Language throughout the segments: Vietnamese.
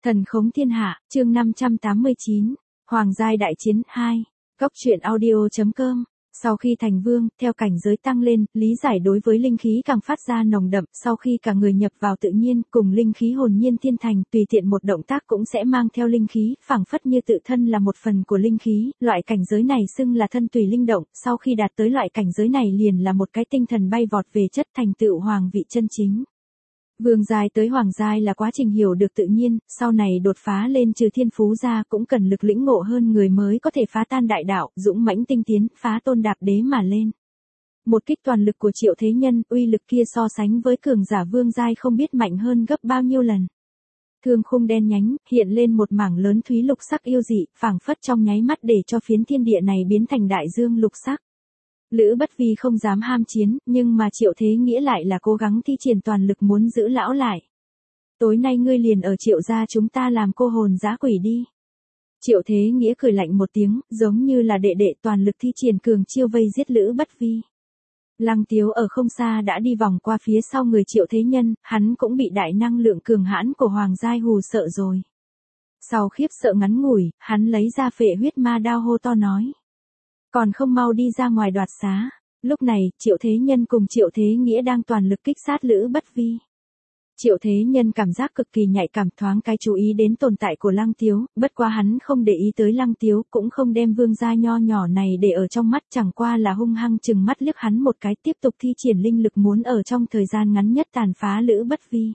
Thần khống thiên hạ, chương 589, Hoàng giai đại chiến 2, Góc truyện audio.com. Sau khi thành vương, theo cảnh giới tăng lên, lý giải đối với linh khí càng phát ra nồng đậm, sau khi cả người nhập vào tự nhiên, cùng linh khí hồn nhiên thiên thành, tùy tiện một động tác cũng sẽ mang theo linh khí, phảng phất như tự thân là một phần của linh khí, loại cảnh giới này xưng là thân tùy linh động, sau khi đạt tới loại cảnh giới này liền là một cái tinh thần bay vọt về chất thành tựu hoàng vị chân chính. Vương giai tới hoàng giai là quá trình hiểu được tự nhiên, sau này đột phá lên trừ thiên phú ra cũng cần lực lĩnh ngộ hơn người mới có thể phá tan đại đạo, dũng mãnh tinh tiến, phá tôn đạp đế mà lên. Một kích toàn lực của Triệu Thế Nhân, uy lực kia so sánh với cường giả vương giai không biết mạnh hơn gấp bao nhiêu lần. Thương khung đen nhánh, hiện lên một mảng lớn thúy lục sắc yêu dị, phảng phất trong nháy mắt để cho phiến thiên địa này biến thành đại dương lục sắc. Lữ Bất Vi không dám ham chiến, nhưng mà Triệu Thế Nghĩa lại là cố gắng thi triển toàn lực muốn giữ lão lại. Tối nay ngươi liền ở Triệu gia chúng ta làm cô hồn dã quỷ đi. Triệu Thế Nghĩa cười lạnh một tiếng, giống như là đệ đệ toàn lực thi triển cường chiêu vây giết Lữ Bất Vi. Lăng Tiếu ở không xa đã đi vòng qua phía sau người Triệu Thế Nhân, hắn cũng bị đại năng lượng cường hãn của Hoàng giai hù sợ rồi. Sau khiếp sợ ngắn ngủi, hắn lấy ra phệ huyết ma đao hô to nói. Còn không mau đi ra ngoài đoạt xá. Lúc này, Triệu Thế Nhân cùng Triệu Thế Nghĩa đang toàn lực kích sát Lữ Bất Vi. Triệu Thế Nhân cảm giác cực kỳ nhạy cảm, thoáng cái chú ý đến tồn tại của Lăng Tiếu, bất quá hắn không để ý tới Lăng Tiếu, cũng không đem vương gia nho nhỏ này để ở trong mắt, chẳng qua là hung hăng chừng mắt liếc hắn một cái, tiếp tục thi triển linh lực muốn ở trong thời gian ngắn nhất tàn phá Lữ Bất Vi.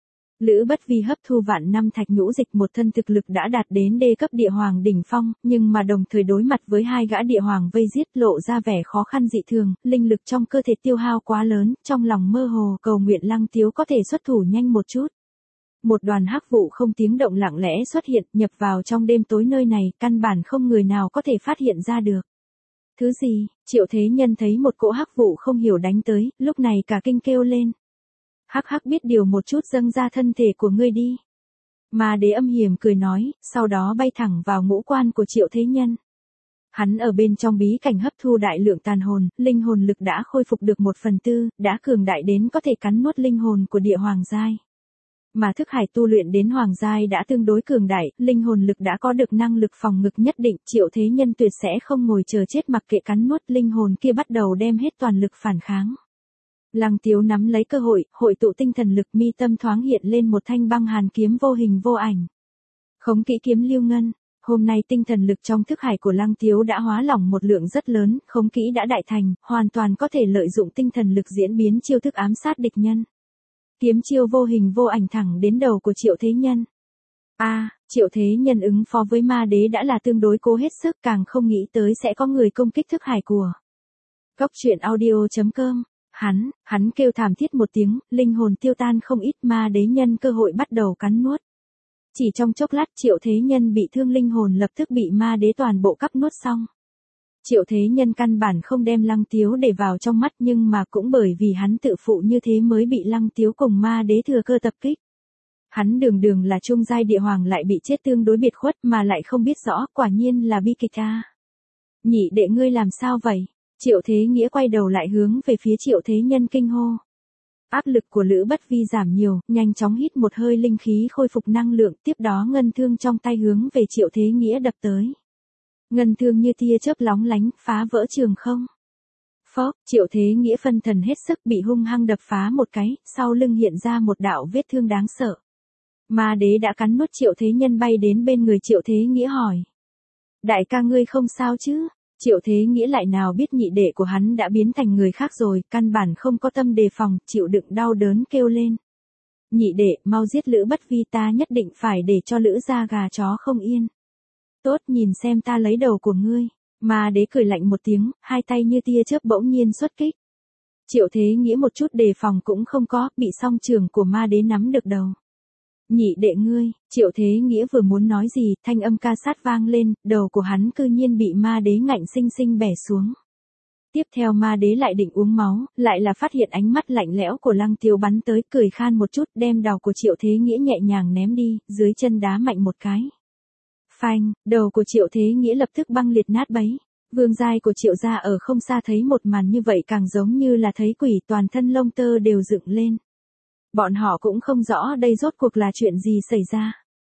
Lữ Bất Vi hấp thu vạn năm thạch nhũ dịch, một thân thực lực đã đạt đến đê cấp địa hoàng đỉnh phong, nhưng mà đồng thời đối mặt với hai gã địa hoàng vây giết lộ ra vẻ khó khăn dị thường, linh lực trong cơ thể tiêu hao quá lớn, trong lòng mơ hồ cầu nguyện Lăng Tiếu có thể xuất thủ nhanh một chút. Một đoàn hắc vụ không tiếng động lặng lẽ xuất hiện, nhập vào trong đêm tối nơi này, căn bản không người nào có thể phát hiện ra được. Thứ gì? Triệu Thế Nhân thấy một cỗ hắc vụ không hiểu đánh tới, lúc này cả kinh kêu lên. Hắc hắc, biết điều một chút, dâng ra thân thể của ngươi đi. Ma Đế âm hiểm cười nói, sau đó bay thẳng vào ngũ quan của Triệu Thế Nhân. Hắn ở bên trong bí cảnh hấp thu đại lượng tàn hồn, linh hồn lực đã khôi phục được 1/4, đã cường đại đến có thể cắn nuốt linh hồn của địa hoàng giai. Mà thức hải tu luyện đến hoàng giai đã tương đối cường đại, linh hồn lực đã có được năng lực phòng ngự nhất định, Triệu Thế Nhân tuyệt sẽ không ngồi chờ chết mặc kệ cắn nuốt linh hồn kia, bắt đầu đem hết toàn lực phản kháng. Lăng Tiếu nắm lấy cơ hội, hội tụ tinh thần lực, mi tâm thoáng hiện lên một thanh băng hàn kiếm vô hình vô ảnh. Khống kỹ kiếm lưu ngân, hôm nay tinh thần lực trong thức hải của Lăng Tiếu đã hóa lỏng một lượng rất lớn, khống kỹ đã đại thành, hoàn toàn có thể lợi dụng tinh thần lực diễn biến chiêu thức ám sát địch nhân. Kiếm chiêu vô hình vô ảnh thẳng đến đầu của Triệu Thế Nhân. Triệu Thế Nhân ứng phó với Ma Đế đã là tương đối cố hết sức, càng không nghĩ tới sẽ có người công kích thức hải của. Góc truyện audio.com. Hắn kêu thảm thiết một tiếng, linh hồn tiêu tan không ít, Ma Đế nhân cơ hội bắt đầu cắn nuốt. Chỉ trong chốc lát Triệu Thế Nhân bị thương linh hồn lập tức bị Ma Đế toàn bộ cắp nuốt xong. Triệu Thế Nhân căn bản không đem Lăng Tiếu để vào trong mắt, nhưng mà cũng bởi vì hắn tự phụ như thế mới bị Lăng Tiếu cùng Ma Đế thừa cơ tập kích. Hắn đường là trung giai địa hoàng lại bị chết tương đối biệt khuất mà lại không biết rõ, quả nhiên là bi kịch a. Nhị đệ ngươi làm sao vậy? Triệu Thế Nghĩa quay đầu lại hướng về phía Triệu Thế Nhân kinh hô. Áp lực của Lữ Bất Vi giảm nhiều, nhanh chóng hít một hơi linh khí khôi phục năng lượng, tiếp đó ngân thương trong tay hướng về Triệu Thế Nghĩa đập tới. Ngân thương như tia chớp lóng lánh, phá vỡ trường không. Phốc, Triệu Thế Nghĩa phân thần hết sức bị hung hăng đập phá một cái, sau lưng hiện ra một đạo vết thương đáng sợ. Ma Đế đã cắn nuốt Triệu Thế Nhân, bay đến bên người Triệu Thế Nghĩa hỏi. Đại ca ngươi không sao chứ? Triệu Thế Nghĩa lại nào biết nhị đệ của hắn đã biến thành người khác rồi, căn bản không có tâm đề phòng, chịu đựng đau đớn kêu lên. Nhị đệ, mau giết Lữ Bất Vi, ta nhất định phải để cho Lữ gia gà chó không yên. Tốt, nhìn xem ta lấy đầu của ngươi. Ma Đế cười lạnh một tiếng, hai tay như tia chớp bỗng nhiên xuất kích. Triệu Thế Nghĩa một chút đề phòng cũng không có, bị song trường của Ma Đế nắm được đầu. Nhị đệ ngươi, Triệu Thế Nghĩa vừa muốn nói gì, thanh âm ca sát vang lên, đầu của hắn cư nhiên bị Ma Đế ngạnh sinh sinh bẻ xuống. Tiếp theo Ma Đế lại định uống máu, lại là phát hiện ánh mắt lạnh lẽo của Lăng Tiếu bắn tới, cười khan một chút, đem đầu của Triệu Thế Nghĩa nhẹ nhàng ném đi, dưới chân đá mạnh một cái. Phanh, đầu của Triệu Thế Nghĩa lập tức băng liệt nát bấy. Vương giai của Triệu gia ở không xa thấy một màn như vậy càng giống như là thấy quỷ, toàn thân lông tơ đều dựng lên. Bọn họ cũng không rõ đây rốt cuộc là chuyện gì xảy ra.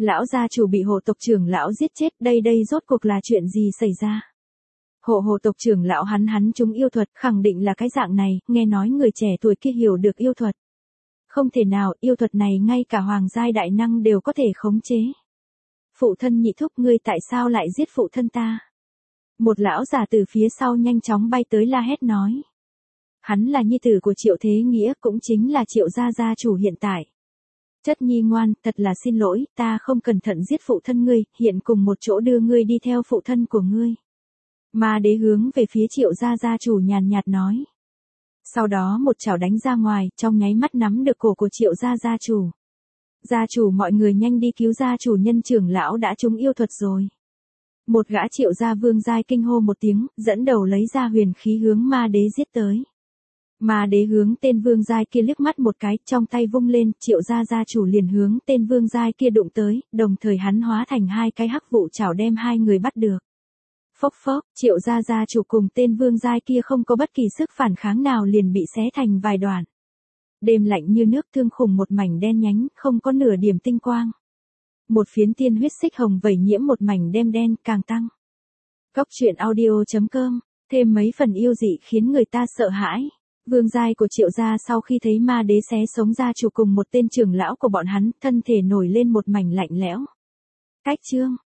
Lão gia chủ bị hộ tộc trưởng lão giết chết, đây rốt cuộc là chuyện gì xảy ra? Hộ tộc trưởng lão hắn chúng yêu thuật, khẳng định là cái dạng này, nghe nói người trẻ tuổi kia hiểu được yêu thuật. Không thể nào, yêu thuật này ngay cả hoàng giai đại năng đều có thể khống chế. Phụ thân nhị thúc, ngươi tại sao lại giết phụ thân ta? Một lão già từ phía sau nhanh chóng bay tới la hét nói. Hắn là nhi tử của Triệu Thế Nghĩa, cũng chính là Triệu gia chủ hiện tại. Chất nhi ngoan, thật là xin lỗi, ta không cẩn thận giết phụ thân ngươi, hiện cùng một chỗ đưa ngươi đi theo phụ thân của ngươi. Ma đế hướng về phía Triệu gia chủ nhàn nhạt nói. Sau đó một chảo đánh ra ngoài, trong nháy mắt nắm được cổ của Triệu gia chủ. Gia chủ, mọi người nhanh đi cứu gia chủ, nhân trưởng lão đã trúng yêu thuật rồi. Một gã Triệu gia vương giai kinh hô một tiếng, dẫn đầu lấy ra huyền khí hướng ma đế giết tới. Ma đế hướng tên vương giai kia liếc mắt một cái, trong tay vung lên, Triệu gia chủ liền hướng tên vương giai kia đụng tới, đồng thời hắn hóa thành hai cái hắc vụ chảo đem hai người bắt được. Phốc phốc, Triệu gia chủ cùng tên vương giai kia không có bất kỳ sức phản kháng nào liền bị xé thành vài đoạn. Đêm lạnh như nước, thương khủng một mảnh đen nhánh, không có nửa điểm tinh quang. Một phiến tiên huyết xích hồng vẩy nhiễm một mảnh đen càng tăng. Góc truyện audio.com, thêm mấy phần yêu dị khiến người ta sợ hãi. Vương giai của Triệu gia sau khi thấy ma đế xé sống gia chủ cùng một tên trưởng lão của bọn hắn, thân thể nổi lên một mảnh lạnh lẽo. Cách chương